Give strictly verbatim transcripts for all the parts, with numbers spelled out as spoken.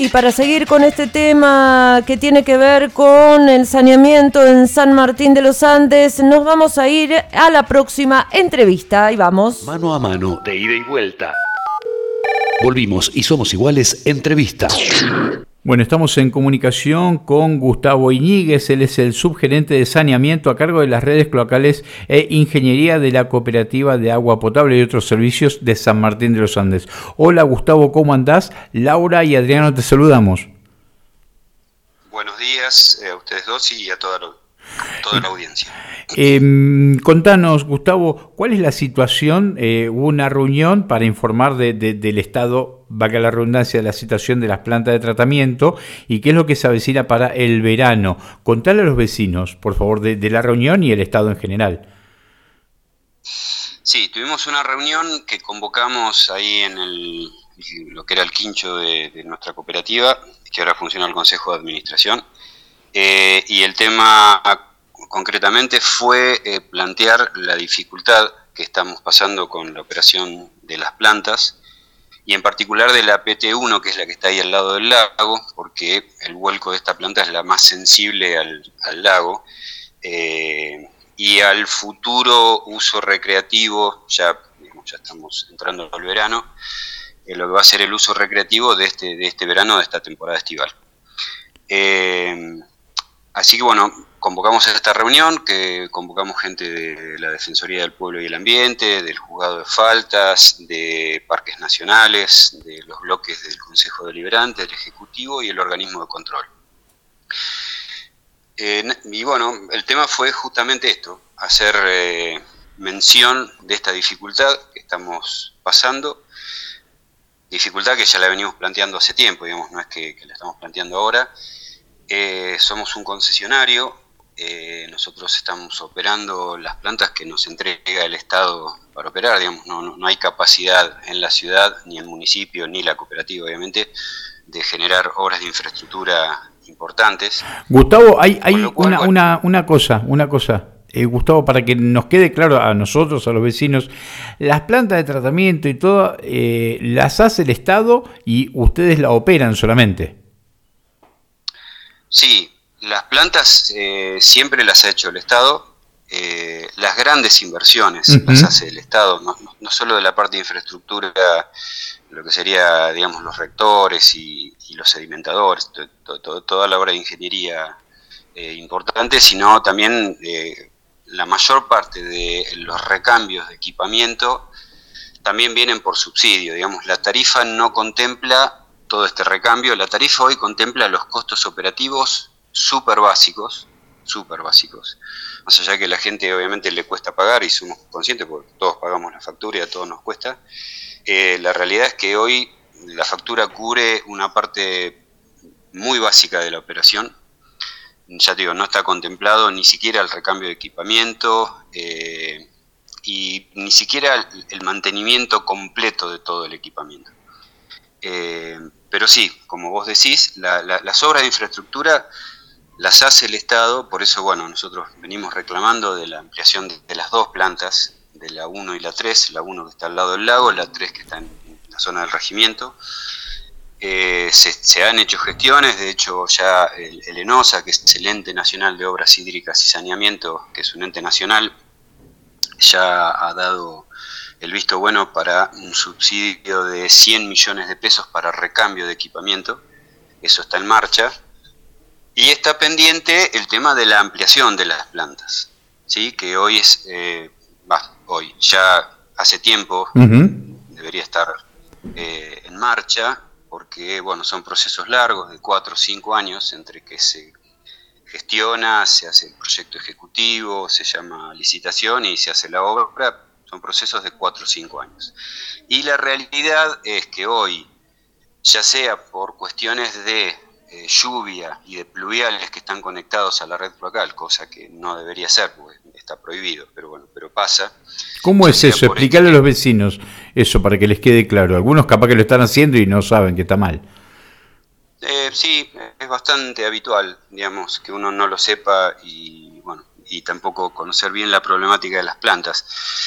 y para seguir con este tema que tiene que ver con el saneamiento en San Martín de los Andes, nos vamos a ir a la próxima entrevista. Ahí vamos. Mano a mano, de ida y vuelta. Volvimos y somos iguales, entrevista. Bueno, estamos en comunicación con Gustavo Iñiguez, él es el subgerente de saneamiento a cargo de las redes cloacales e ingeniería de la Cooperativa de Agua Potable y otros servicios de San Martín de los Andes. Hola Gustavo, ¿cómo andás? Laura y Adriano te saludamos. Buenos días a ustedes dos y a toda la, toda la audiencia. Eh, contanos, Gustavo, ¿cuál es la situación? Eh, hubo una reunión para informar de, de, del estado, valga la redundancia, de la situación de las plantas de tratamiento y qué es lo que se avecina para el verano. Contale a los vecinos, por favor, de, de la reunión y el estado en general. Sí, tuvimos una reunión que convocamos ahí en el, lo que era el quincho de, de nuestra cooperativa, que ahora funciona el Consejo de Administración, eh, y el tema concretamente fue eh, plantear la dificultad que estamos pasando con la operación de las plantas y en particular de la P T uno, que es la que está ahí al lado del lago, porque el vuelco de esta planta es la más sensible al, al lago eh, y al futuro uso recreativo, ya, digamos, ya estamos entrando al verano, eh, lo que va a ser el uso recreativo de este, de este verano, de esta temporada estival. Eh, así que bueno, convocamos a esta reunión, que convocamos gente de la Defensoría del Pueblo y el Ambiente, del Juzgado de Faltas, de Parques Nacionales, de los bloques del Consejo Deliberante, del Ejecutivo y el organismo de control. Eh, y bueno, el tema fue justamente esto, hacer eh, mención de esta dificultad que estamos pasando, dificultad que ya la venimos planteando hace tiempo, digamos, no es que, que la estamos planteando ahora. Eh, somos un concesionario. Eh, nosotros estamos operando las plantas que nos entrega el Estado para operar, digamos, no, no, no hay capacidad en la ciudad, ni el municipio, ni la cooperativa, obviamente, de generar obras de infraestructura importantes. Gustavo, hay, hay cual, una, bueno, una, una cosa, una cosa, eh, Gustavo, para que nos quede claro a nosotros, a los vecinos, las plantas de tratamiento y todo, eh, las hace el Estado y ustedes la operan solamente. Sí. Las plantas eh, siempre las ha hecho el Estado, eh, las grandes inversiones uh-huh. las hace el Estado, no, no, no solo de la parte de infraestructura, lo que sería, digamos, los rectores y, y los sedimentadores, to, to, to, toda la obra de ingeniería eh, importante, sino también eh, la mayor parte de los recambios de equipamiento también vienen por subsidio, digamos, la tarifa no contempla todo este recambio, la tarifa hoy contempla los costos operativos súper básicos, súper básicos, más allá que a la gente obviamente le cuesta pagar y somos conscientes porque todos pagamos la factura y a todos nos cuesta, eh, la realidad es que hoy la factura cubre una parte muy básica de la operación, ya te digo, no está contemplado ni siquiera el recambio de equipamiento eh, y ni siquiera el, el mantenimiento completo de todo el equipamiento. Eh, pero sí, como vos decís, la, la, las obras de infraestructura las hace el Estado, por eso bueno, nosotros venimos reclamando de la ampliación de, de las dos plantas, de la uno y la tres, la uno que está al lado del lago, la tres que está en la zona del regimiento. Eh, se, se han hecho gestiones, de hecho ya el, el ENOSA, que es el Ente Nacional de Obras Hídricas y Saneamiento, que es un ente nacional, ya ha dado el visto bueno para un subsidio de cien millones de pesos para recambio de equipamiento, eso está en marcha. Y está pendiente el tema de la ampliación de las plantas, ¿sí? Que hoy es, eh, bah, hoy, ya hace tiempo uh-huh. debería estar eh, en marcha, porque bueno, son procesos largos de cuatro o cinco años entre que se gestiona, se hace el proyecto ejecutivo, se llama licitación y se hace la obra, son procesos de cuatro o cinco años. Y la realidad es que hoy, ya sea por cuestiones de Eh, lluvia y de pluviales que están conectados a la red cloacal, cosa que no debería ser porque está prohibido, pero bueno, pero pasa. ¿Cómo es eso? Explicarle este... a los vecinos eso para que les quede claro. Algunos capaz que lo están haciendo y no saben que está mal. Eh, sí, es bastante habitual, digamos, que uno no lo sepa y bueno, y tampoco conocer bien la problemática de las plantas.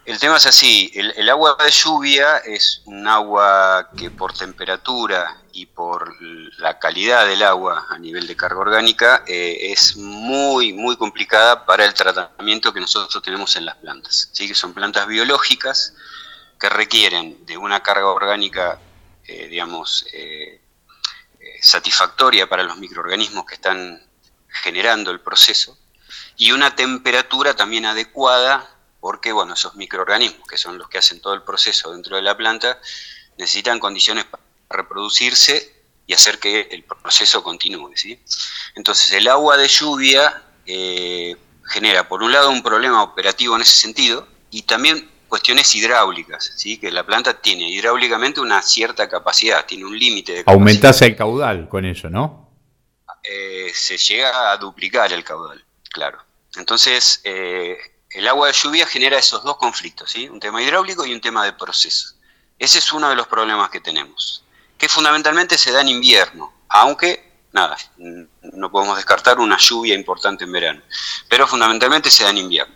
El tema es así, el, el agua de lluvia es un agua que por temperatura y por la calidad del agua a nivel de carga orgánica eh, es muy, muy complicada para el tratamiento que nosotros tenemos en las plantas, ¿sí? Que son plantas biológicas que requieren de una carga orgánica, eh, digamos, eh, eh, satisfactoria para los microorganismos que están generando el proceso y una temperatura también adecuada, porque bueno, esos microorganismos, que son los que hacen todo el proceso dentro de la planta, necesitan condiciones para reproducirse y hacer que el proceso continúe, ¿sí? Entonces el agua de lluvia eh, genera por un lado un problema operativo en ese sentido y también cuestiones hidráulicas, ¿sí? Que la planta tiene hidráulicamente una cierta capacidad, tiene un límite de capacidad. Aumentase el caudal con eso, ¿no? Eh, se llega a duplicar el caudal, claro. Entonces eh, el agua de lluvia genera esos dos conflictos, ¿sí? Un tema hidráulico y un tema de proceso. Ese es uno de los problemas que tenemos, que fundamentalmente se da en invierno, aunque, nada, no podemos descartar una lluvia importante en verano, pero fundamentalmente se da en invierno.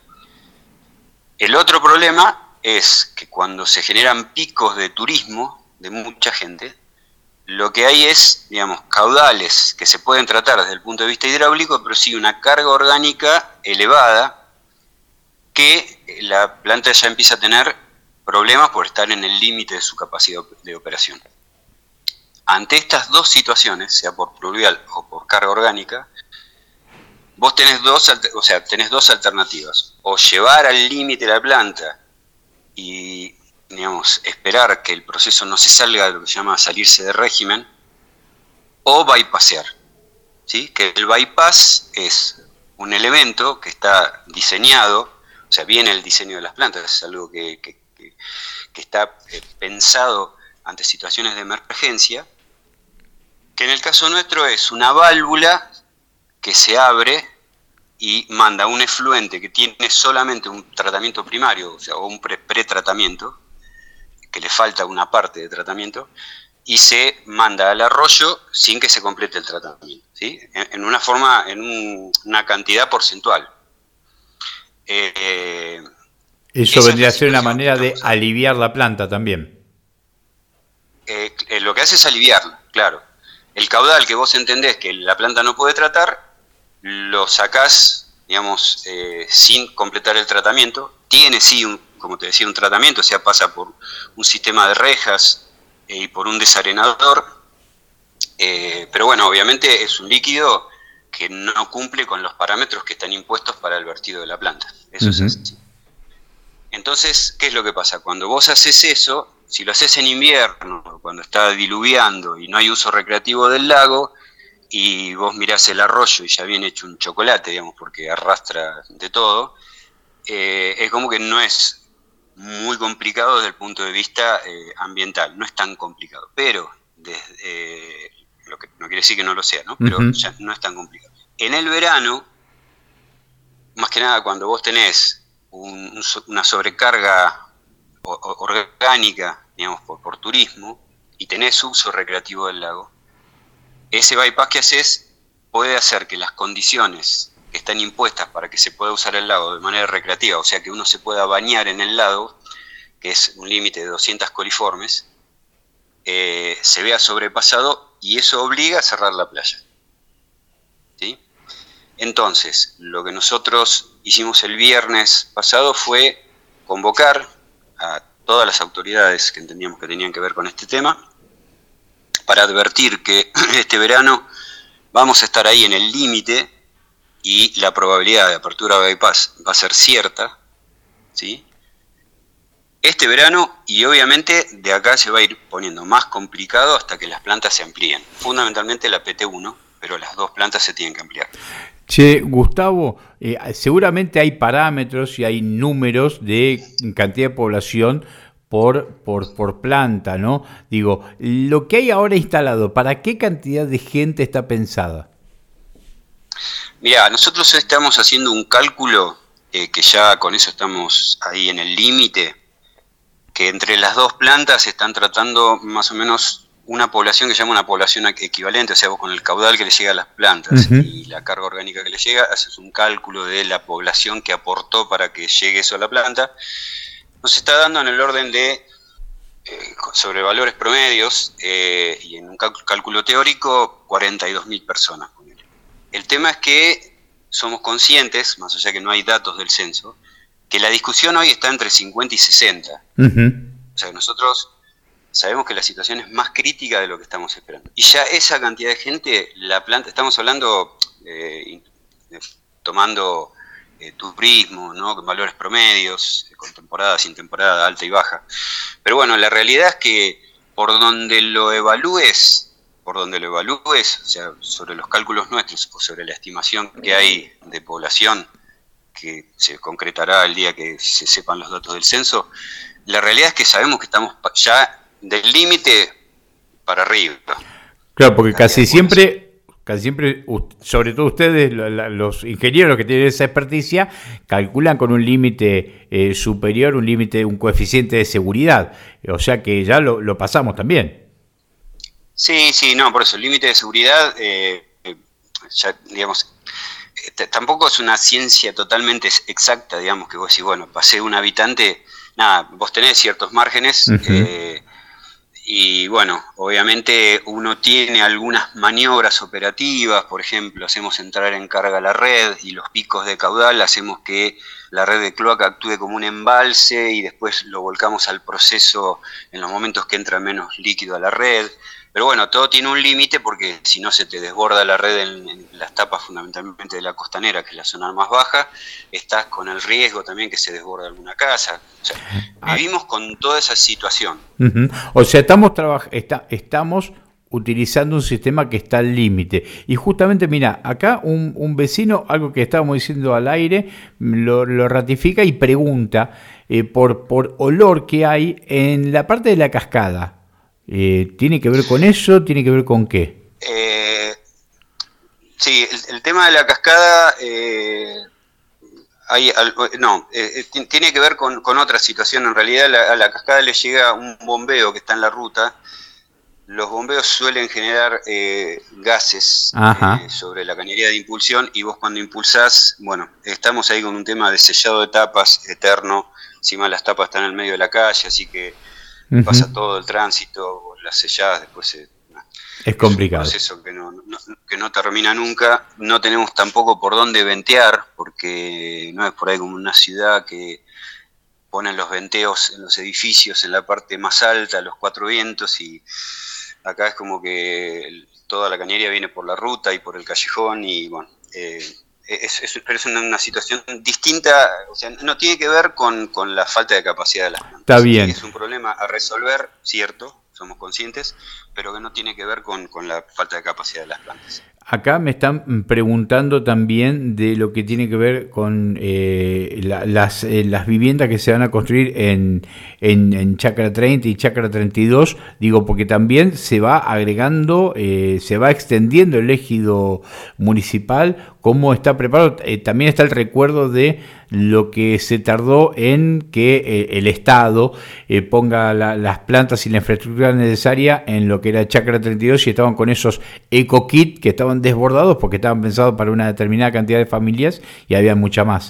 El otro problema es que cuando se generan picos de turismo de mucha gente, lo que hay es, digamos, caudales que se pueden tratar desde el punto de vista hidráulico, pero sí una carga orgánica elevada, que la planta ya empieza a tener problemas por estar en el límite de su capacidad de operación. Ante estas dos situaciones, sea por pluvial o por carga orgánica, vos tenés dos, o sea, tenés dos alternativas. O llevar al límite la planta y, digamos, esperar que el proceso no se salga de lo que se llama salirse de régimen, o bypassear, ¿sí? Que el bypass es un elemento que está diseñado. O sea, viene el diseño de las plantas, es algo que, que, que, que está eh, pensado ante situaciones de emergencia, que en el caso nuestro es una válvula que se abre y manda un efluente que tiene solamente un tratamiento primario, o sea, o un pre pretratamiento, que le falta una parte de tratamiento, y se manda al arroyo sin que se complete el tratamiento, ¿sí? En, en una forma, en un, una cantidad porcentual. Eh, Eso vendría a ser una manera de aliviar la planta también. Eh, eh, lo que hace es aliviarla, claro. El caudal que vos entendés que la planta no puede tratar, lo sacás, digamos, eh, sin completar el tratamiento. Tiene sí, un, como te decía, un tratamiento, o sea, pasa por un sistema de rejas eh, y por un desarenador. Eh, pero bueno, obviamente es un líquido que no cumple con los parámetros que están impuestos para el vertido de la planta. Eso uh-huh. es así. Entonces, ¿qué es lo que pasa? Cuando vos haces eso, si lo haces en invierno, cuando está diluviando y no hay uso recreativo del lago, y vos mirás el arroyo y ya viene hecho un chocolate, digamos, porque arrastra de todo, eh, es como que no es muy complicado desde el punto de vista eh, ambiental, no es tan complicado, pero desde... Eh, lo que no quiere decir que no lo sea, ¿no? Pero uh-huh. ya no es tan complicado. En el verano, más que nada cuando vos tenés un, un, una sobrecarga o, o, orgánica, digamos, por, por turismo, y tenés uso recreativo del lago, ese bypass que haces puede hacer que las condiciones que están impuestas para que se pueda usar el lago de manera recreativa, o sea que uno se pueda bañar en el lago, que es un límite de doscientas coliformes, eh, se vea sobrepasado, y eso obliga a cerrar la playa, ¿sí? Entonces, lo que nosotros hicimos el viernes pasado fue convocar a todas las autoridades que entendíamos que tenían que ver con este tema, para advertir que este verano vamos a estar ahí en el límite y la probabilidad de apertura de bypass va a ser cierta, ¿sí? Este verano, y obviamente de acá se va a ir poniendo más complicado hasta que las plantas se amplíen. Fundamentalmente la P T uno, pero las dos plantas se tienen que ampliar. Che, Gustavo, eh, seguramente hay parámetros y hay números de cantidad de población por, por, por planta, ¿no? Digo, lo que hay ahora instalado, ¿para qué cantidad de gente está pensada? Mirá, nosotros estamos haciendo un cálculo, eh, que ya con eso estamos ahí en el límite, que entre las dos plantas están tratando más o menos una población que se llama una población equivalente, o sea, vos con el caudal que le llega a las plantas uh-huh. y la carga orgánica que le llega, haces un cálculo de la población que aportó para que llegue eso a la planta, nos está dando en el orden de, eh, sobre valores promedios, eh, y en un cálculo teórico, cuarenta y dos mil personas. El tema es que somos conscientes, más allá que no hay datos del censo, que la discusión hoy está entre cincuenta y sesenta. Uh-huh. O sea, nosotros sabemos que la situación es más crítica de lo que estamos esperando. Y ya esa cantidad de gente, la planta, estamos hablando, eh, tomando eh, turismo, ¿no? Con valores promedios, con temporada, sin temporada, alta y baja. Pero bueno, la realidad es que por donde lo evalúes, por donde lo evalúes, o sea, sobre los cálculos nuestros o sobre la estimación que hay de población, que se concretará el día que se sepan los datos del censo, la realidad es que sabemos que estamos ya del límite para arriba. Claro, porque casi siempre, casi siempre, sobre todo ustedes, los ingenieros que tienen esa experticia, calculan con un límite eh, superior, un límite, un coeficiente de seguridad. O sea que ya lo, lo pasamos también. Sí, sí, no, por eso el límite de seguridad, eh, ya, digamos, eh, tampoco es una ciencia totalmente exacta, digamos, que vos decís, bueno, pasé un habitante, nada, vos tenés ciertos márgenes. Uh-huh. eh, Y bueno, obviamente uno tiene algunas maniobras operativas, por ejemplo, hacemos entrar en carga la red y los picos de caudal hacemos que la red de cloaca actúe como un embalse y después lo volcamos al proceso en los momentos que entra menos líquido a la red. Pero bueno, todo tiene un límite porque si no se te desborda la red en, en las tapas fundamentalmente de la costanera, que es la zona más baja, estás con el riesgo también que se desborde alguna casa. O sea, vivimos con toda esa situación. Uh-huh. O sea, estamos, traba- está, estamos utilizando un sistema que está al límite. Y justamente, mira, acá un, un vecino, algo que estábamos diciendo al aire, lo, lo ratifica y pregunta eh, por, por olor que hay en la parte de la cascada. Eh, ¿Tiene que ver con eso? ¿Tiene que ver con qué? Eh, sí, el, el tema de la cascada, eh, hay, al, no, eh, tiene que ver con, con otra situación. En realidad la, a la cascada le llega un bombeo que está en la ruta. Los bombeos suelen generar eh, gases eh, sobre la cañería de impulsión y vos cuando impulsás, bueno, estamos ahí con un tema de sellado de tapas eterno. Encima las tapas están en el medio de la calle, así que Uh-huh. pasa todo el tránsito, las selladas, después se, es complicado. Es un proceso que no, no, que no termina nunca. No tenemos tampoco por dónde ventear, porque no es por ahí como una ciudad que ponen los venteos en los edificios en la parte más alta, los cuatro vientos, y acá es como que toda la cañería viene por la ruta y por el callejón, y bueno, eh, Es, es, pero es una, una situación distinta, o sea, no tiene que ver con, con la falta de capacidad de las plantas. Está bien. Es un problema a resolver, cierto, somos conscientes, pero que no tiene que ver con, con la falta de capacidad de las plantas. Acá me están preguntando también de lo que tiene que ver con eh, la, las, eh, las viviendas que se van a construir en, en, en Chacra treinta y Chacra treinta y dos, digo, porque también se va agregando, eh, se va extendiendo el ejido municipal, cómo está preparado. Eh, también está el recuerdo de lo que se tardó en que eh, el Estado eh, ponga la, las plantas y la infraestructura necesaria en lo que era Chacra treinta y dos, y estaban con esos eco-kit que estaban desbordados porque estaban pensados para una determinada cantidad de familias y había mucha más.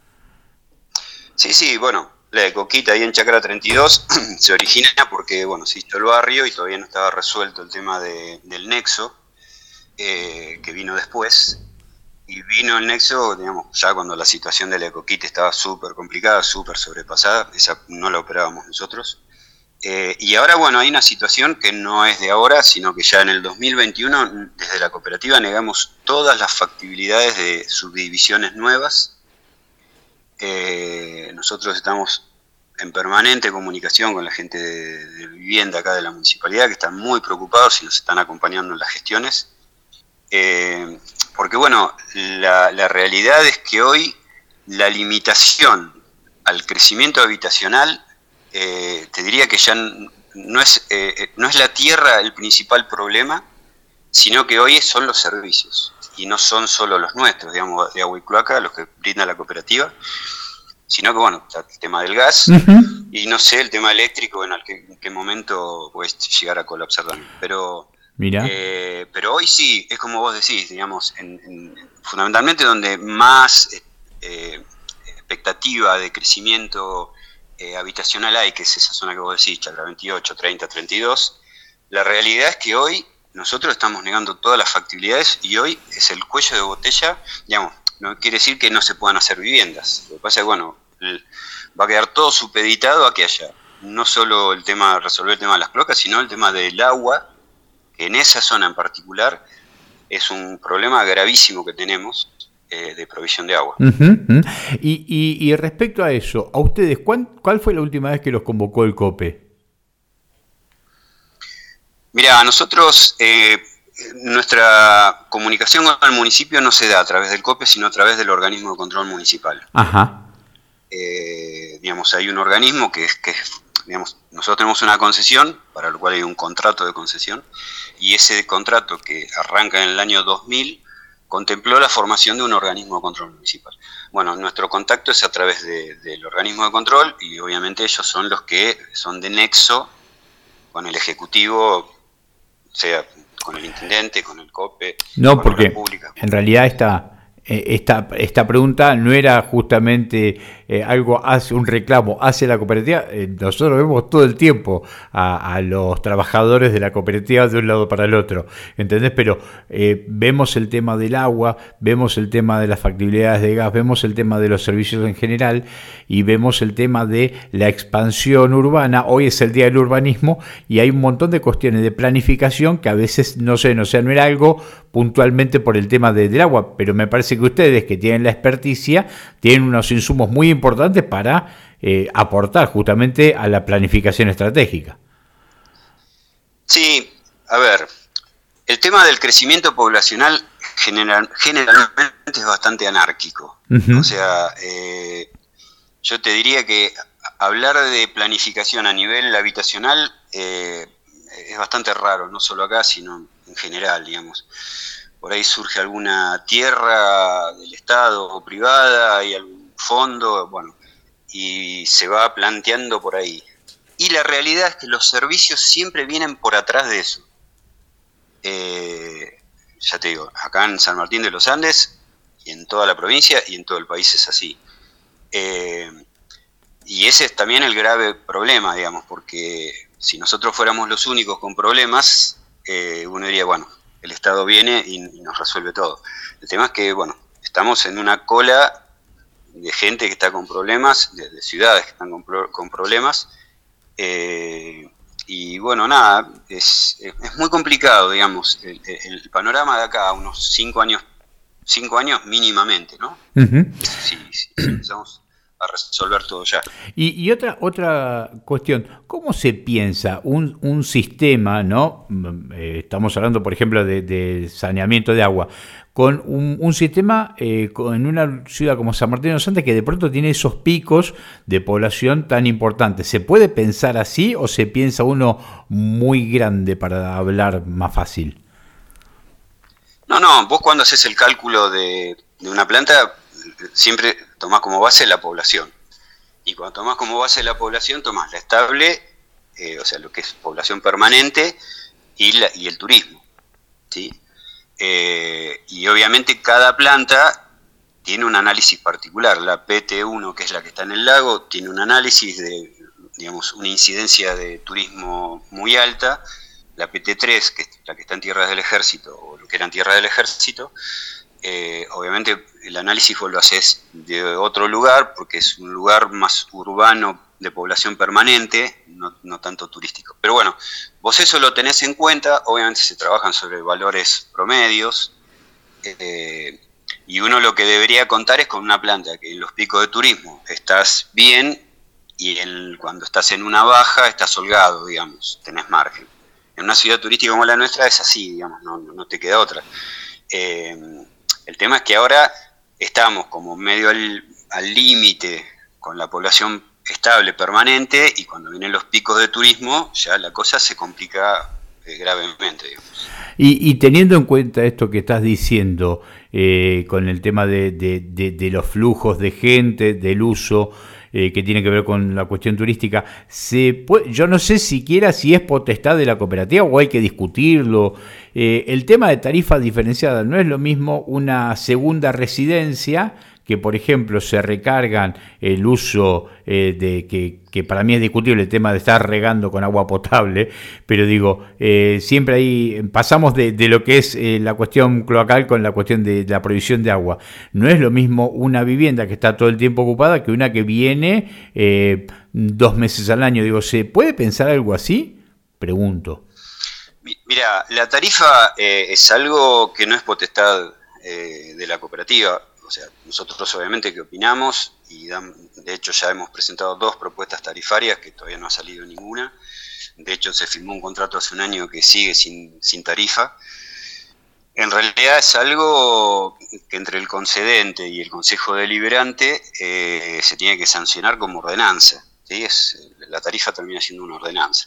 Sí, sí, bueno, la eco-kit ahí en Chacra treinta y dos se origina porque, bueno, se hizo el barrio y todavía no estaba resuelto el tema de, del nexo, eh, que vino después. Y vino el nexo, digamos, ya cuando la situación de la eco-kit estaba súper complicada, súper sobrepasada, esa no la operábamos nosotros. Eh, y ahora, bueno, hay una situación que no es de ahora, sino que ya en el dos mil veintiuno, desde la cooperativa negamos todas las factibilidades de subdivisiones nuevas. Eh, nosotros estamos en permanente comunicación con la gente de, de vivienda acá de la municipalidad, que están muy preocupados y nos están acompañando en las gestiones. Eh, porque bueno, la, la realidad es que hoy la limitación al crecimiento habitacional, eh, te diría que ya no es, eh, no es la tierra el principal problema, sino que hoy son los servicios, y no son solo los nuestros, digamos, de agua y cloaca, los que brinda la cooperativa, sino que bueno, el tema del gas, uh-huh. y no sé, el tema eléctrico, bueno, en qué, en qué momento puede llegar a colapsar también, pero... Mira. Eh, pero hoy sí, es como vos decís, digamos, en, en, fundamentalmente donde más eh, expectativa de crecimiento eh, habitacional hay, que es esa zona que vos decís, Chacra veintiocho, treinta, treinta y dos, la realidad es que hoy nosotros estamos negando todas las factibilidades y hoy es el cuello de botella, digamos, no quiere decir que no se puedan hacer viviendas. Lo que pasa es que, bueno, el, va a quedar todo supeditado a que haya no solo el tema, resolver el tema de las cloacas, sino el tema del agua, que en esa zona en particular es un problema gravísimo que tenemos eh, de provisión de agua. Uh-huh, uh-huh. Y, y, y respecto a eso, ¿a ustedes cuál, cuál fue la última vez que los convocó el COPE? Mira, a nosotros eh, nuestra comunicación con el municipio no se da a través del COPE, sino a través del organismo de control municipal. Ajá. Eh, digamos, hay un organismo que es que digamos, nosotros tenemos una concesión, para lo cual hay un contrato de concesión, y ese contrato, que arranca en el año dos mil, contempló la formación de un organismo de control municipal. Bueno, nuestro contacto es a través de, del organismo de control, y obviamente ellos son los que son de nexo con el Ejecutivo, sea con el Intendente, con el COPE, no, con porque la República. En realidad esta, esta, esta pregunta no era justamente eh, algo hacia un reclamo hacia la cooperativa. Eh, nosotros vemos todo el tiempo a, a los trabajadores de la cooperativa de un lado para el otro, ¿entendés? Pero eh, vemos el tema del agua, vemos el tema de las factibilidades de gas, vemos el tema de los servicios en general y vemos el tema de la expansión urbana. Hoy es el día del urbanismo y hay un montón de cuestiones de planificación que a veces no sé, no, o sea, no era algo puntualmente por el tema de, del agua, pero me parece que ustedes, que tienen la experticia, tienen unos insumos muy importantes para eh, aportar justamente a la planificación estratégica. Sí, a ver, el tema del crecimiento poblacional general, generalmente es bastante anárquico. Uh-huh. O sea, eh, yo te diría que hablar de planificación a nivel habitacional eh, es bastante raro, no solo acá, sino en general, digamos. Por ahí surge alguna tierra del Estado o privada, hay algún fondo, bueno, y se va planteando por ahí. Y la realidad es que los servicios siempre vienen por atrás de eso. Eh, ya te digo, acá en San Martín de los Andes, y en toda la provincia, y en todo el país es así. Eh, y ese es también el grave problema, digamos, porque si nosotros fuéramos los únicos con problemas, eh, uno diría, bueno, el Estado viene y, y nos resuelve todo. El tema es que, bueno, estamos en una cola de gente que está con problemas, de, de ciudades que están con, con problemas, eh, y bueno, nada, es, es muy complicado, digamos, el, el panorama de acá a unos cinco años, cinco años mínimamente, ¿no? Uh-huh. Si, si, si empezamos a resolver todo ya. Y, y otra otra cuestión, ¿cómo se piensa un, un sistema, ¿no? Eh, estamos hablando, por ejemplo, de, de saneamiento de agua, con un, un sistema eh, con, en una ciudad como San Martín de los Andes, que de pronto tiene esos picos de población tan importantes? ¿Se puede pensar así o se piensa uno muy grande para hablar más fácil? No, no, vos cuando haces el cálculo de, de una planta, siempre tomás como base la población. Y cuando tomás como base la población, tomás la estable, eh, o sea, lo que es población permanente, y, la, y el turismo, ¿sí? Eh, y obviamente cada planta tiene un análisis particular. La P T uno, que es la que está en el lago, tiene un análisis de, digamos, una incidencia de turismo muy alta. La P T tres, que es la que está en Tierras del Ejército, o lo que era en Tierras del Ejército, Eh, obviamente el análisis vos lo haces de otro lugar, porque es un lugar más urbano de población permanente, no, no tanto turístico. Pero bueno, vos eso lo tenés en cuenta, obviamente se trabajan sobre valores promedios, eh, y uno lo que debería contar es con una planta que en los picos de turismo estás bien, y en, cuando estás en una baja estás holgado, digamos, tenés margen. En una ciudad turística como la nuestra es así, digamos, no, no te queda otra. Eh, El tema es que ahora estamos como medio al límite con la población estable, permanente, y cuando vienen los picos de turismo ya la cosa se complica eh, gravemente, digamos. Y, y teniendo en cuenta esto que estás diciendo, eh, con el tema de, de, de, de los flujos de gente, del uso, eh, que tiene que ver con la cuestión turística, se puede, yo no sé siquiera si es potestad de la cooperativa o hay que discutirlo. Eh, el tema de tarifa diferenciada no es lo mismo una segunda residencia, que que, por ejemplo, se recargan el uso eh, de que, que para mí es discutible el tema de estar regando con agua potable, pero digo, eh, siempre ahí pasamos de, de lo que es eh, la cuestión cloacal con la cuestión de, de la provisión de agua. No es lo mismo una vivienda que está todo el tiempo ocupada que una que viene eh, dos meses al año. Digo, ¿se puede pensar algo así? Pregunto. Mira, la tarifa eh, es algo que no es potestad eh, de la cooperativa. O sea, nosotros obviamente que opinamos y dan, de hecho ya hemos presentado dos propuestas tarifarias que todavía no ha salido ninguna. De hecho se firmó un contrato hace un año que sigue sin, sin tarifa. En realidad es algo que entre el concedente y el Consejo Deliberante eh, se tiene que sancionar como ordenanza, ¿sí? Es, la tarifa termina siendo una ordenanza.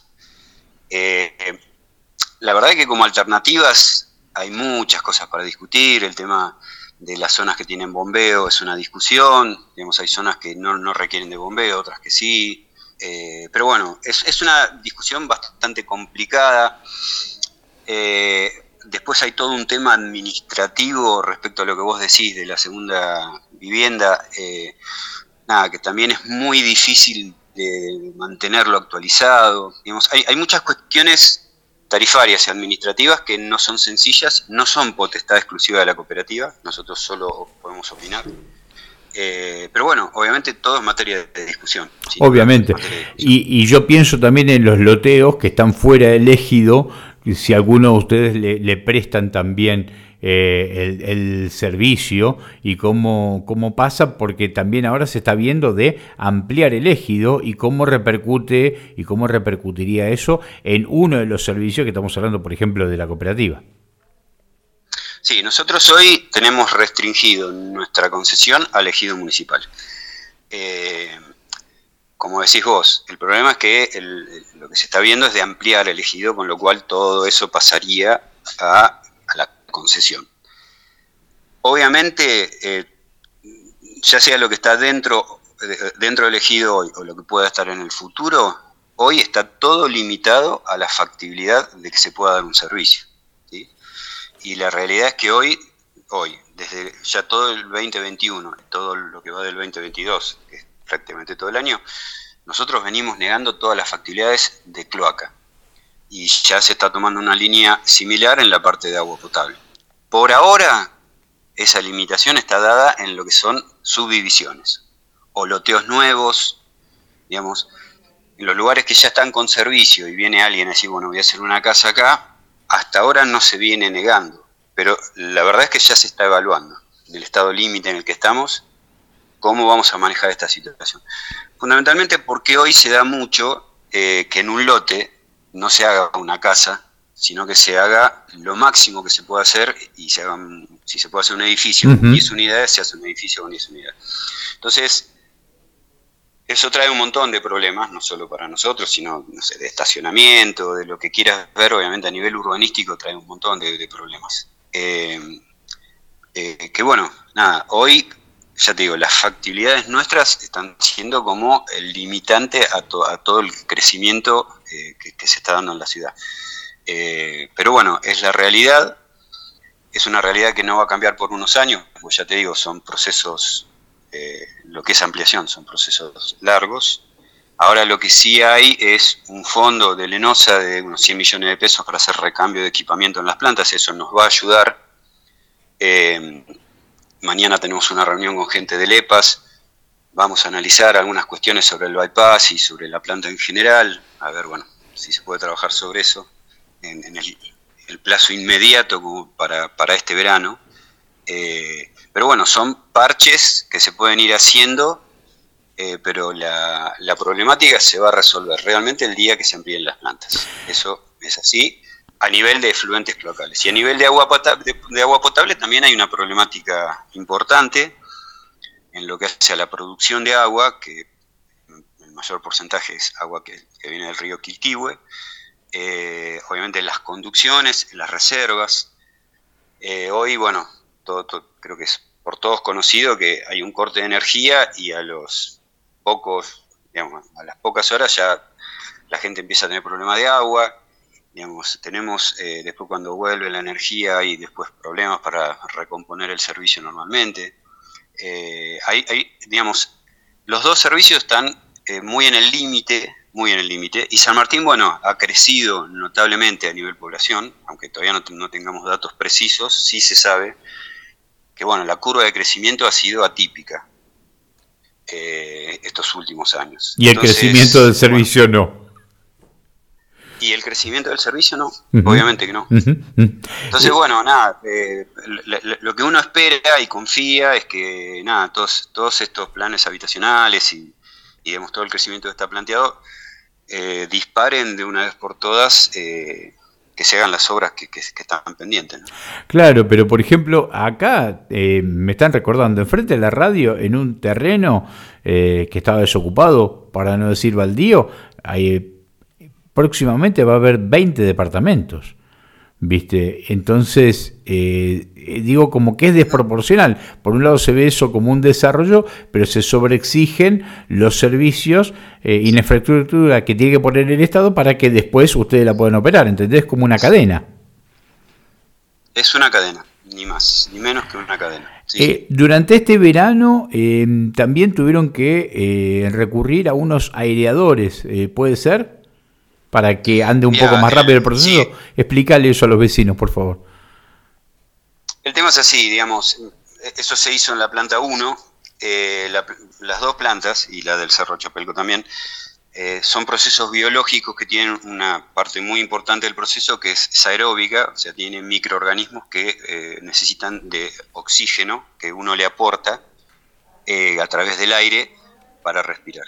Eh, la verdad es que como alternativas hay muchas cosas para discutir. El tema de las zonas que tienen bombeo es una discusión. Digamos, hay zonas que no, no requieren de bombeo, otras que sí. Eh, pero bueno, es, es una discusión bastante complicada. Eh, después hay todo un tema administrativo respecto a lo que vos decís de la segunda vivienda. Eh, nada, que también es muy difícil de mantenerlo actualizado. Digamos, hay, hay muchas cuestiones tarifarias y administrativas que no son sencillas, no son potestad exclusiva de la cooperativa, nosotros solo podemos opinar. Eh, pero bueno, obviamente todo es materia de discusión. Obviamente. De discusión. Y, y yo pienso también en los loteos que están fuera del ejido, si alguno de ustedes le, le prestan también eh, el, el servicio y cómo, cómo pasa, porque también ahora se está viendo de ampliar el ejido y cómo repercute y cómo repercutiría eso en uno de los servicios que estamos hablando, por ejemplo, de la cooperativa. Sí, nosotros hoy tenemos restringido nuestra concesión al ejido municipal. Eh, como decís vos, el problema es que el, lo que se está viendo es de ampliar el ejido, con lo cual todo eso pasaría a, a la concesión. Obviamente, eh, ya sea lo que está dentro, dentro del ejido hoy o lo que pueda estar en el futuro, hoy está todo limitado a la factibilidad de que se pueda dar un servicio. Y la realidad es que hoy, hoy, desde ya todo el veinte veintiuno, todo lo que va del veinte veintidós, que es prácticamente todo el año, nosotros venimos negando todas las factibilidades de cloaca. Y ya se está tomando una línea similar en la parte de agua potable. Por ahora, esa limitación está dada en lo que son subdivisiones, o loteos nuevos, digamos, en los lugares que ya están con servicio y viene alguien a decir, bueno, voy a hacer una casa acá. Hasta ahora no se viene negando, pero la verdad es que ya se está evaluando, del estado límite en el que estamos, cómo vamos a manejar esta situación. Fundamentalmente porque hoy se da mucho eh, que en un lote no se haga una casa, sino que se haga lo máximo que se pueda hacer, y se haga, si se puede hacer un edificio con uh-huh. diez unidades, se hace un edificio con diez unidades. Entonces, eso trae un montón de problemas, no solo para nosotros, sino, no sé, de estacionamiento, de lo que quieras ver. Obviamente a nivel urbanístico trae un montón de, de problemas. Eh, eh, que bueno, nada, hoy, ya te digo, las factibilidades nuestras están siendo como el limitante a, to, a todo el crecimiento eh, que, que se está dando en la ciudad. Eh, pero bueno, es la realidad, es una realidad que no va a cambiar por unos años, pues ya te digo, son procesos... Eh, lo que es ampliación, son procesos largos. Ahora lo que sí hay es un fondo de Lenosa de unos cien millones de pesos para hacer recambio de equipamiento en las plantas, eso nos va a ayudar. Eh, mañana tenemos una reunión con gente del E P A S, vamos a analizar algunas cuestiones sobre el bypass y sobre la planta en general, a ver, bueno, si se puede trabajar sobre eso en, en el, el plazo inmediato como para, para este verano. Eh, pero bueno, son parches que se pueden ir haciendo, eh, pero la, la problemática se va a resolver realmente el día que se amplíen las plantas. Eso es así a nivel de efluentes cloacales. Y a nivel de agua potable, de, de agua potable también hay una problemática importante en lo que hace a la producción de agua, que el mayor porcentaje es agua que, que viene del río Quilquihue. Eh, obviamente las conducciones, las reservas. Eh, hoy, bueno... Todo, todo, creo que es por todos conocido que hay un corte de energía y a los pocos, digamos, a las pocas horas ya la gente empieza a tener problemas de agua, digamos, tenemos eh, después cuando vuelve la energía hay después problemas para recomponer el servicio normalmente. eh, hay, hay, digamos, los dos servicios están eh, muy en el límite, muy en el límite, y San Martín, bueno, ha crecido notablemente a nivel población, aunque todavía no, no tengamos datos precisos, sí se sabe que, bueno, la curva de crecimiento ha sido atípica eh, estos últimos años. Y el Entonces, crecimiento del servicio bueno, no. Y el crecimiento del servicio no, uh-huh. obviamente que no. Uh-huh. Entonces, bueno, nada, eh, lo, lo que uno espera y confía es que, nada, todos, todos estos planes habitacionales y, y digamos, todo el crecimiento que está planteado, eh, disparen de una vez por todas, eh, que se hagan las obras que, que, que están pendientes, ¿no? Claro, pero por ejemplo, acá eh, me están recordando, enfrente de la radio, en un terreno eh, que estaba desocupado, para no decir baldío, hay... próximamente va a haber veinte departamentos, ¿viste? Entonces, eh, digo, como que es desproporcional. Por un lado se ve eso como un desarrollo, pero se sobreexigen los servicios eh, y la infraestructura que tiene que poner el Estado para que después ustedes la puedan operar, ¿entendés? Como una cadena. Es una cadena, ni más, ni menos que una cadena. Sí, eh, sí. Durante este verano eh, también tuvieron que eh, recurrir a unos aireadores, eh, ¿puede ser? Para que ande un Mira, poco más rápido el proceso. Sí. Explícale eso a los vecinos, por favor. El tema es así, digamos, eso se hizo en la planta uno, eh, la, las dos plantas, y la del Cerro Chapelco también, eh, son procesos biológicos que tienen una parte muy importante del proceso que es, es aeróbica, o sea, tienen microorganismos que eh, necesitan de oxígeno que uno le aporta eh, a través del aire para respirar.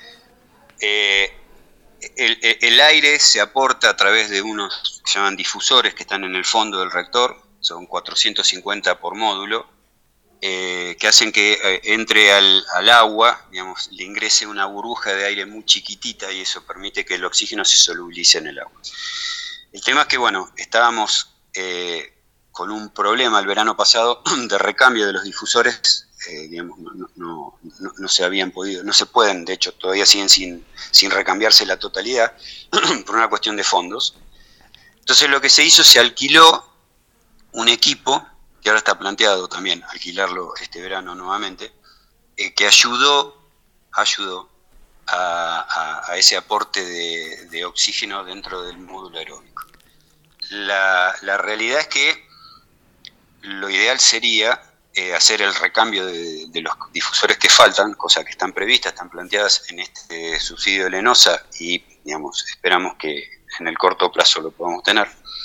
Eh, El, el aire se aporta a través de unos que se llaman difusores que están en el fondo del reactor, son cuatrocientos cincuenta por módulo, eh, que hacen que eh, entre al, al agua, digamos, le ingrese una burbuja de aire muy chiquitita y eso permite que el oxígeno se solubilice en el agua. El tema es que, bueno, estábamos eh, con un problema el verano pasado de recambio de los difusores. Eh, digamos, no, no, no, no se habían podido, no se pueden, de hecho todavía siguen sin, sin recambiarse la totalidad por una cuestión de fondos. Entonces lo que se hizo, se alquiló un equipo, que ahora está planteado también alquilarlo este verano nuevamente, eh, que ayudó, ayudó a, a, a ese aporte de, de oxígeno dentro del módulo aeróbico. La, la realidad es que lo ideal sería Eh, hacer el recambio de, de los difusores que faltan, cosas que están previstas, están planteadas en este subsidio de Lenosa y, digamos, esperamos que en el corto plazo lo podamos tener.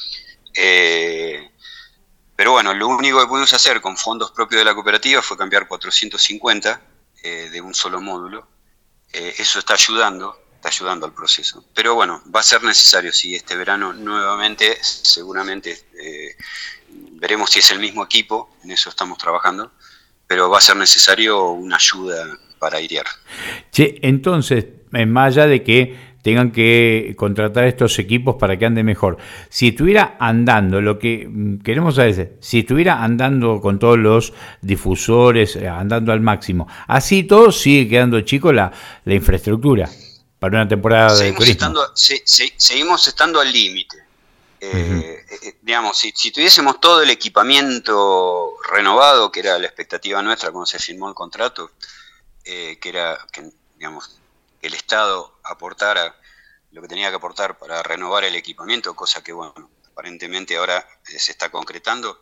Eh, pero bueno, lo único que pudimos hacer con fondos propios de la cooperativa fue cambiar cuatrocientos cincuenta eh, de un solo módulo. Eh, eso está ayudando, está ayudando al proceso. Pero bueno, va a ser necesario, sí, este verano nuevamente, seguramente... Eh, veremos si es el mismo equipo, en eso estamos trabajando, pero va a ser necesario una ayuda para airear. Che, entonces, más allá de que tengan que contratar estos equipos para que ande mejor, si estuviera andando, lo que queremos saber es, si estuviera andando con todos los difusores, andando al máximo, así todo sigue quedando chico la, la infraestructura para una temporada seguimos de turismo. Estando, se, se, seguimos estando al límite. Eh, eh, digamos, si, si tuviésemos todo el equipamiento renovado, que era la expectativa nuestra cuando se firmó el contrato, eh, que era que, digamos, que el Estado aportara lo que tenía que aportar para renovar el equipamiento, cosa que, bueno, aparentemente ahora eh, se está concretando,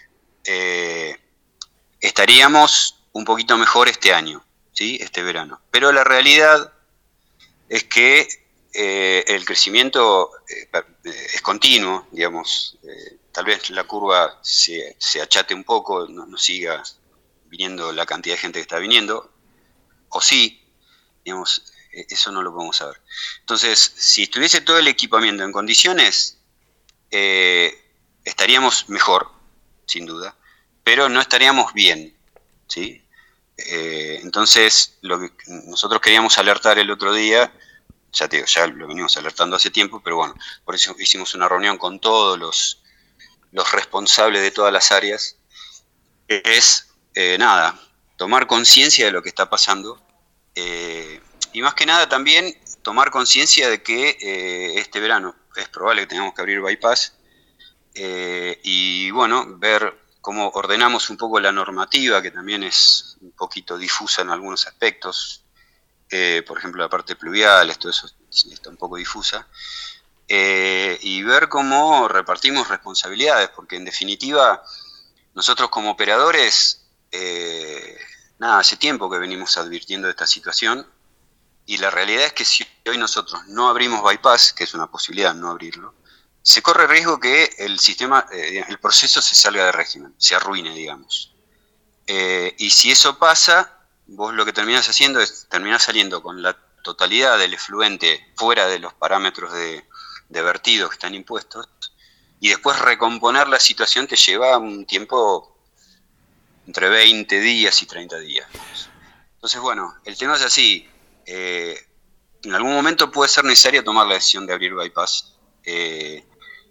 eh, estaríamos un poquito mejor este año, ¿sí? Este verano. Pero la realidad es que Eh, el crecimiento eh, es continuo, digamos, eh, tal vez la curva se, se achate un poco, no, no siga viniendo la cantidad de gente que está viniendo, o sí, digamos, eh, eso no lo podemos saber. Entonces, si estuviese todo el equipamiento en condiciones, eh, estaríamos mejor, sin duda, pero no estaríamos bien, ¿sí? Eh, entonces, lo que nosotros queríamos alertar el otro día, ya te digo, ya lo venimos alertando hace tiempo, pero bueno, por eso hicimos una reunión con todos los, los responsables de todas las áreas, que es, eh, nada, tomar conciencia de lo que está pasando, eh, y más que nada también tomar conciencia de que eh, este verano es probable que tengamos que abrir bypass, eh, y bueno, ver cómo ordenamos un poco la normativa, que también es un poquito difusa en algunos aspectos, eh, por ejemplo la parte pluvial, todo eso está un poco difusa, eh, y ver cómo repartimos responsabilidades, porque en definitiva nosotros como operadores, eh, nada, hace tiempo que venimos advirtiendo de esta situación, y la realidad es que si hoy nosotros no abrimos bypass, que es una posibilidad no abrirlo, se corre riesgo que el sistema, eh, el proceso se salga de régimen, se arruine, digamos. Eh, y si eso pasa, vos lo que terminás haciendo es, terminás saliendo con la totalidad del efluente fuera de los parámetros de, de vertido que están impuestos, y después recomponer la situación te lleva un tiempo entre veinte días y treinta días. Entonces, bueno, el tema es así. Eh, en algún momento puede ser necesario tomar la decisión de abrir bypass. Eh,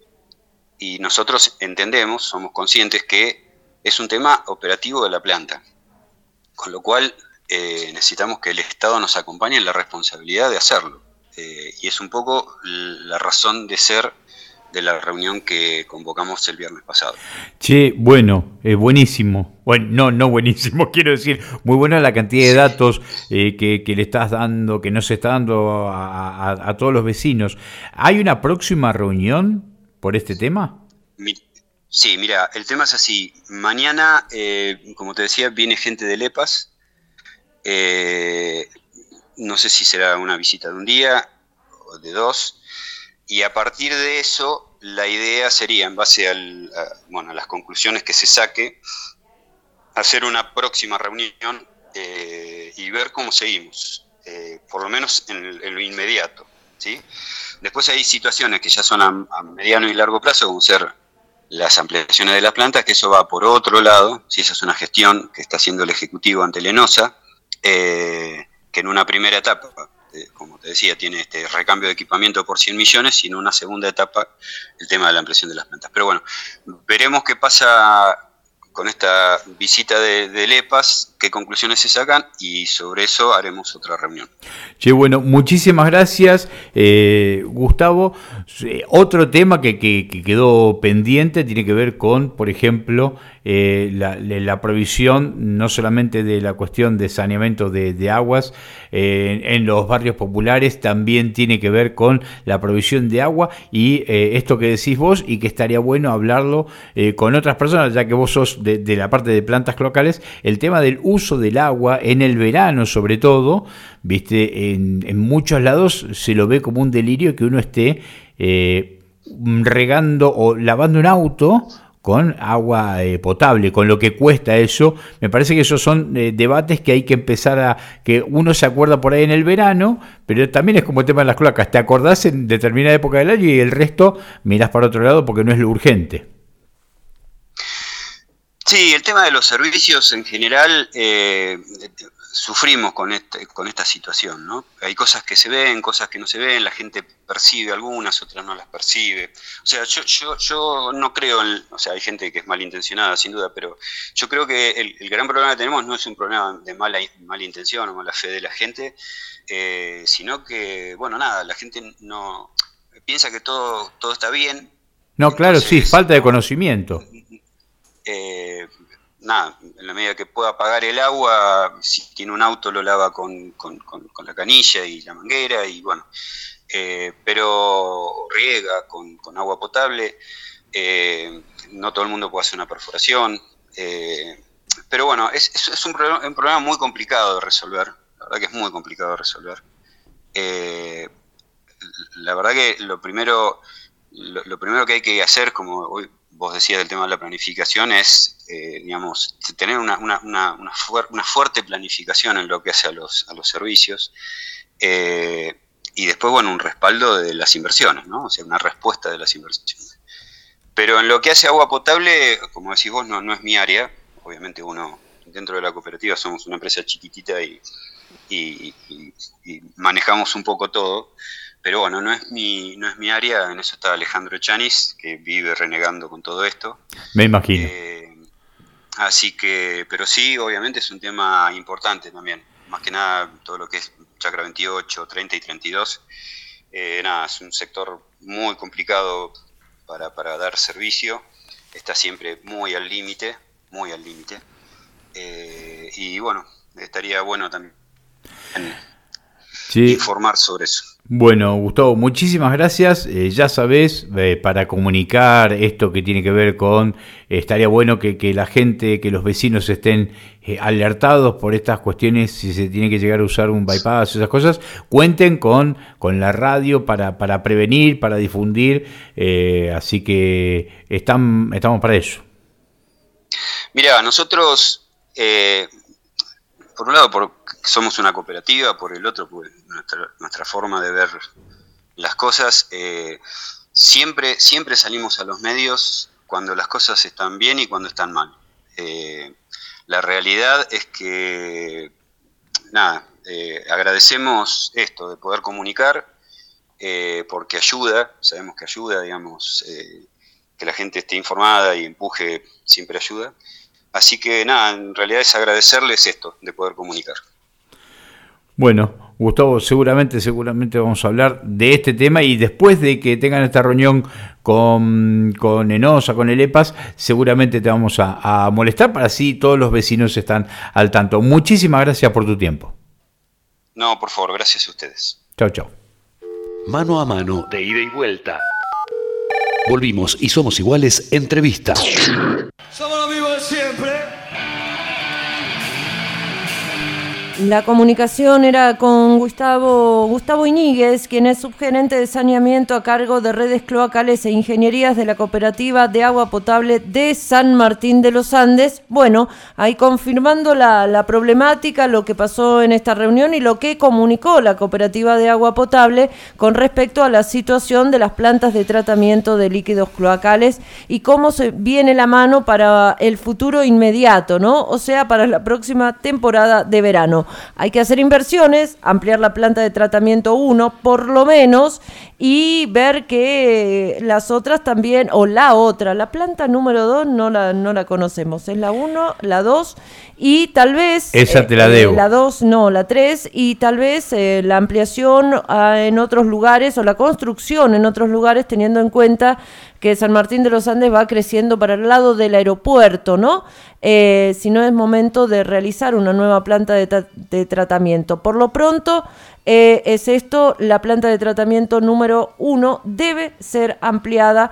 y nosotros entendemos, somos conscientes que es un tema operativo de la planta, con lo cual eh, necesitamos que el Estado nos acompañe en la responsabilidad de hacerlo, eh, y es un poco la razón de ser de la reunión que convocamos el viernes pasado. Che, bueno, eh, buenísimo. Bueno, no, no buenísimo, quiero decir, muy buena la cantidad de datos eh, que, que le estás dando, que nos está dando a, a, a todos los vecinos. ¿Hay una próxima reunión por este tema? Sí, mira, el tema es así. Mañana, eh, como te decía, viene gente del E P A S. Eh, no sé si será una visita de un día o de dos. Y a partir de eso, la idea sería, en base al, a, bueno, a las conclusiones que se saque, hacer una próxima reunión eh, y ver cómo seguimos, eh, por lo menos en, el, en lo inmediato, ¿sí? Después hay situaciones que ya son a, a mediano y largo plazo, como ser las ampliaciones de las plantas, que eso va por otro lado, ¿sí? Esa es una gestión que está haciendo el Ejecutivo ante Lenosa, eh, que en una primera etapa, como te decía, tiene este recambio de equipamiento por cien millones y en una segunda etapa el tema de la ampliación de las plantas. Pero bueno, veremos qué pasa con esta visita de, del E P A S, qué conclusiones se sacan y sobre eso haremos otra reunión. Che, bueno, muchísimas gracias, eh, Gustavo. Eh, otro tema que, que, que quedó pendiente tiene que ver con, por ejemplo, eh, la, la provisión no solamente de la cuestión de saneamiento de, de aguas eh, en los barrios populares, también tiene que ver con la provisión de agua y eh, esto que decís vos y que estaría bueno hablarlo eh, con otras personas, ya que vos sos de, de la parte de plantas cloacales, el tema del uso del agua en el verano sobre todo, viste, en, en muchos lados se lo ve como un delirio que uno esté eh, regando o lavando un auto con agua eh, potable, con lo que cuesta eso. Me parece que esos son eh, debates que hay que empezar a, que uno se acuerda por ahí en el verano, pero también es como el tema de las cloacas, te acordás en determinada época del año y el resto mirás para otro lado porque no es lo urgente. Sí, el tema de los servicios en general, eh, sufrimos con, este, con esta situación, ¿no? Hay cosas que se ven, cosas que no se ven, la gente percibe algunas, otras no las percibe. O sea, yo, yo, yo no creo, en, o sea, hay gente que es malintencionada, sin duda, pero yo creo que el, el gran problema que tenemos no es un problema de mala, mala intención o mala fe de la gente, eh, sino que, bueno, nada, la gente no piensa que todo, todo está bien. No, claro, entonces, sí, falta de conocimiento. Eh, nada, en la medida que pueda pagar el agua, si tiene un auto lo lava con, con, con, con la canilla y la manguera, y bueno, eh, pero riega con, con agua potable, eh, no todo el mundo puede hacer una perforación, eh, pero bueno, es, es, es un, problema, un problema muy complicado de resolver, la verdad que es muy complicado de resolver. Eh, la verdad que lo primero, lo, lo primero que hay que hacer, como hoy vos decías del tema de la planificación, es, eh, digamos, tener una, una, una, una, fuer una fuerte planificación en lo que hace a los, a los servicios, eh, y después, bueno, un respaldo de las inversiones, ¿no? O sea, una respuesta de las inversiones. Pero en lo que hace agua potable, como decís vos, no, no es mi área. Obviamente uno, dentro de la cooperativa, somos una empresa chiquitita y, y, y, y manejamos un poco todo. Pero bueno, no es mi no es mi área, en eso está Alejandro Chanis, que vive renegando con todo esto. Me imagino. Eh, así que, pero sí, obviamente es un tema importante también. Más que nada, todo lo que es chacra veintiocho, treinta y treinta y dos. Eh, nada, es un sector muy complicado para, para dar servicio. Está siempre muy al límite. muy al límite. Eh, y bueno, estaría bueno también sí. informar sobre eso. Bueno, Gustavo, muchísimas gracias. Eh, ya sabés, eh, para comunicar esto que tiene que ver con, eh, estaría bueno que, que la gente, que los vecinos estén eh, alertados por estas cuestiones, si se tiene que llegar a usar un bypass, esas cosas, cuenten con, con la radio para, para prevenir, para difundir, eh, así que están, estamos para eso. Mira, nosotros, eh, por un lado, por somos una cooperativa, por el otro, pues, nuestra, nuestra forma de ver las cosas, eh, siempre, siempre salimos a los medios cuando las cosas están bien y cuando están mal. Eh, la realidad es que, nada, eh, agradecemos esto de poder comunicar, eh, porque ayuda, sabemos que ayuda, digamos, eh, que la gente esté informada y empuje siempre ayuda. Así que nada, en realidad es agradecerles esto de poder comunicar. Bueno, Gustavo, seguramente, seguramente vamos a hablar de este tema y después de que tengan esta reunión con, con ENOSA, con el E P A S, seguramente te vamos a, a molestar para así todos los vecinos están al tanto. Muchísimas gracias por tu tiempo. No, por favor, gracias a ustedes. Chau, chau. Mano a mano, de ida y vuelta. Volvimos y somos iguales, entrevista. Somos los mismos de siempre. La comunicación era con Gustavo, Gustavo Iñiguez, quien es subgerente de saneamiento a cargo de redes cloacales e ingenierías de la Cooperativa de Agua Potable de San Martín de los Andes. Bueno, ahí confirmando la, la problemática, lo que pasó en esta reunión y lo que comunicó la Cooperativa de Agua Potable con respecto a la situación de las plantas de tratamiento de líquidos cloacales y cómo se viene la mano para el futuro inmediato, ¿no? O sea, para la próxima temporada de verano. Hay que hacer inversiones, ampliar la planta de tratamiento uno por lo menos y ver que las otras también, o la otra, la planta número dos no la, no la conocemos, es la uno, la dos y tal vez... Esa te la debo. Eh, la dos, no, la tres y tal vez eh, la ampliación ah, en otros lugares o la construcción en otros lugares teniendo en cuenta que San Martín de los Andes va creciendo para el lado del aeropuerto, ¿no? Eh, si no es momento de realizar una nueva planta de, ta- de tratamiento. Por lo pronto, eh, es esto, la planta de tratamiento número uno debe ser ampliada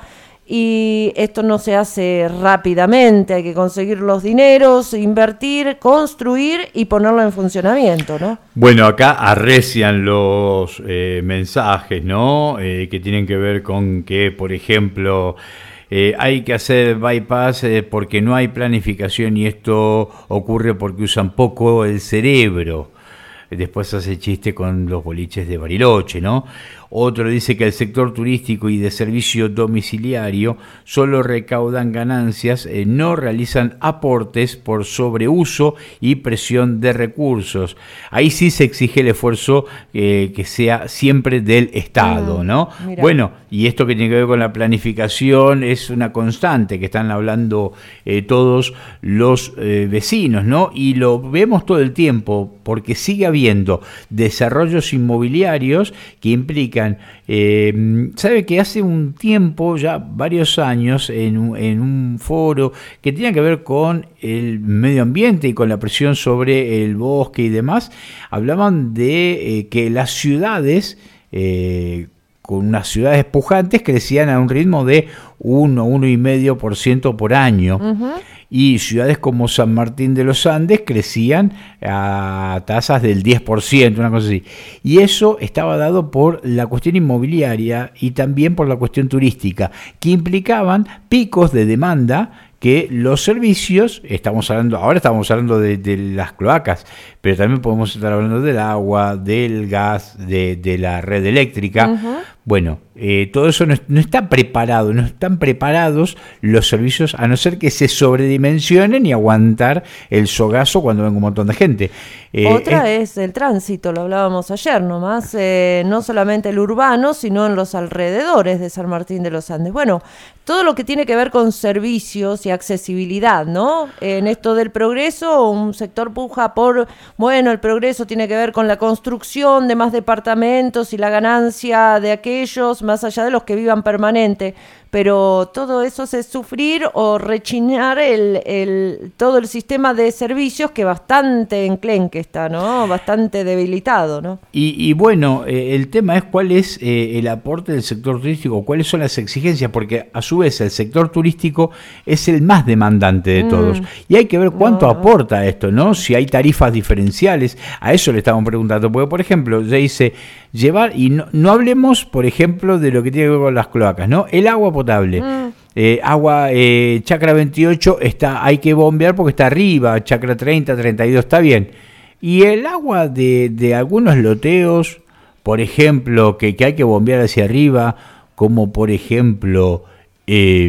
y esto no se hace rápidamente, hay que conseguir los dineros, invertir, construir y ponerlo en funcionamiento, ¿no? Bueno, acá arrecian los eh, mensajes, ¿no? Eh, que tienen que ver con que, por ejemplo, eh, hay que hacer bypass eh, porque no hay planificación y esto ocurre porque usan poco el cerebro. Después hace chiste con los boliches de Bariloche, ¿no? Otro dice que el sector turístico y de servicio domiciliario solo recaudan ganancias, eh, no realizan aportes por sobreuso y presión de recursos. Ahí sí se exige el esfuerzo eh, que sea siempre del Estado, ¿no? Mirá. Bueno, y esto que tiene que ver con la planificación es una constante que están hablando eh, todos los eh, vecinos, ¿no? Y lo vemos todo el tiempo porque sigue habiendo desarrollos inmobiliarios que implican Eh, sabe que hace un tiempo, ya varios años, en un, en un foro que tenía que ver con el medio ambiente y con la presión sobre el bosque y demás, hablaban de eh, que las ciudades, eh, con unas ciudades pujantes, crecían a un ritmo de uno, uno y medio por ciento por año. Uh-huh. Y ciudades como San Martín de los Andes crecían a tasas del diez por ciento, una cosa así. Y eso estaba dado por la cuestión inmobiliaria y también por la cuestión turística, que implicaban picos de demanda que los servicios, estamos hablando, ahora estamos hablando de, de las cloacas, pero también podemos estar hablando del agua, del gas, de, de la red eléctrica. Uh-huh. Bueno, eh, todo eso no, no está preparado, no están preparados los servicios, a no ser que se sobredimensionen y aguantar el sogazo cuando venga un montón de gente. Eh, Otra es, es el tránsito, lo hablábamos ayer nomás, eh, no solamente el urbano, sino en los alrededores de San Martín de los Andes. Bueno, todo lo que tiene que ver con servicios y accesibilidad, ¿no? En esto del progreso, un sector puja por, bueno, el progreso tiene que ver con la construcción de más departamentos y la ganancia de aquellos, más allá de los que vivan permanente. pero todo eso es sufrir o rechinar el, el, todo el sistema de servicios que bastante enclenque está, ¿no? Bastante debilitado, ¿no? Y, y bueno, eh, el tema es cuál es eh, el aporte del sector turístico, cuáles son las exigencias, porque a su vez el sector turístico es el más demandante de todos. Mm. Y hay que ver cuánto no. aporta esto, ¿no? Si hay tarifas diferenciales, a eso le estamos preguntando. Porque, por ejemplo, ya dice, llevar, y no, no hablemos, por ejemplo, de lo que tiene que ver con las cloacas, ¿no? El agua potable. Mm. Eh, agua, eh, chacra veintiocho, está, hay que bombear porque está arriba, chacra treinta, treinta y dos, está bien. Y el agua de, de algunos loteos, por ejemplo, que, que hay que bombear hacia arriba, como por ejemplo eh,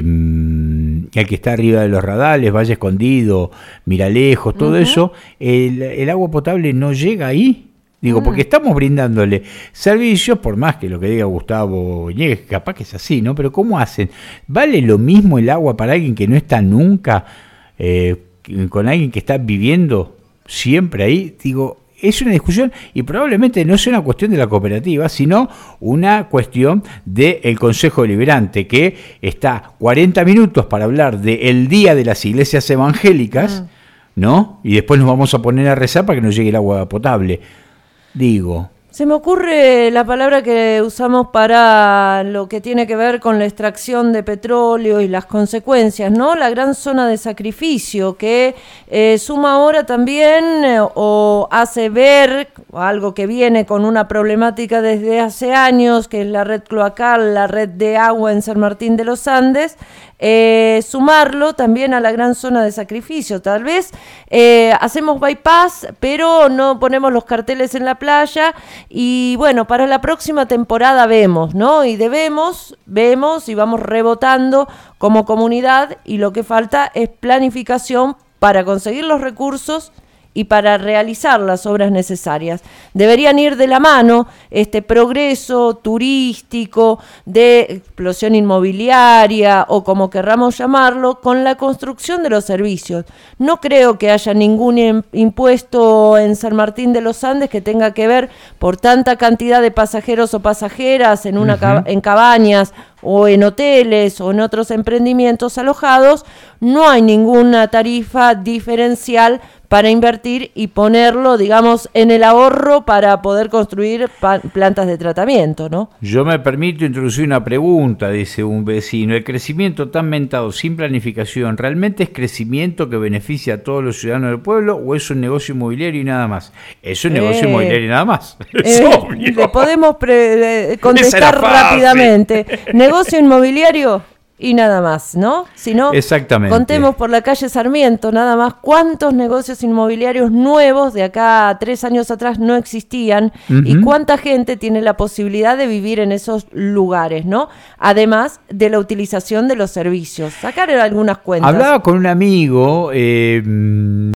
el que está arriba de los radales, Valle Escondido, Miralejos, todo uh-huh. eso, el, el agua potable no llega ahí. Digo, porque estamos brindándole servicios, por más que lo que diga Gustavo Ñegues, capaz que es así, ¿no? Pero ¿cómo hacen? ¿Vale lo mismo el agua para alguien que no está nunca eh, con alguien que está viviendo siempre ahí? Digo, es una discusión y probablemente no sea una cuestión de la cooperativa, sino una cuestión del Consejo Deliberante, que está cuarenta minutos para hablar del Día de las Iglesias Evangélicas, ¿no? Y después nos vamos a poner a rezar para que nos llegue el agua potable. Digo. Se me ocurre la palabra que usamos para lo que tiene que ver con la extracción de petróleo y las consecuencias, ¿no? La gran zona de sacrificio que eh, suma ahora también eh, o hace ver algo que viene con una problemática desde hace años, que es la red cloacal, la red de agua en San Martín de los Andes, eh, sumarlo también a la gran zona de sacrificio. Tal vez eh, hacemos bypass, pero no ponemos los carteles en la playa. Y bueno, para la próxima temporada vemos, ¿no? Y debemos, vemos y vamos rebotando como comunidad, y lo que falta es planificación para conseguir los recursos y para realizar las obras necesarias. Deberían ir de la mano este progreso turístico, de explosión inmobiliaria o como querramos llamarlo, con la construcción de los servicios. No creo que haya ningún impuesto en San Martín de los Andes que tenga que ver por tanta cantidad de pasajeros o pasajeras en, una, uh-huh. en cabañas o en hoteles o en otros emprendimientos alojados. No hay ninguna tarifa diferencial para invertir y ponerlo, digamos, en el ahorro para poder construir pa- plantas de tratamiento, ¿no? Yo me permito introducir una pregunta, dice un vecino. ¿El crecimiento tan mentado sin planificación realmente es crecimiento que beneficia a todos los ciudadanos del pueblo o es un negocio inmobiliario y nada más? Es un eh, negocio inmobiliario y nada más. Es eh, obvio. Le podemos pre- contestar rápidamente. Negocio inmobiliario y nada más, ¿no? Si no, exactamente. Contemos por la calle Sarmiento nada más cuántos negocios inmobiliarios nuevos de acá a tres años atrás no existían, uh-huh. y cuánta gente tiene la posibilidad de vivir en esos lugares, ¿no? Además de la utilización de los servicios. Sacar algunas cuentas. Hablaba con un amigo, eh,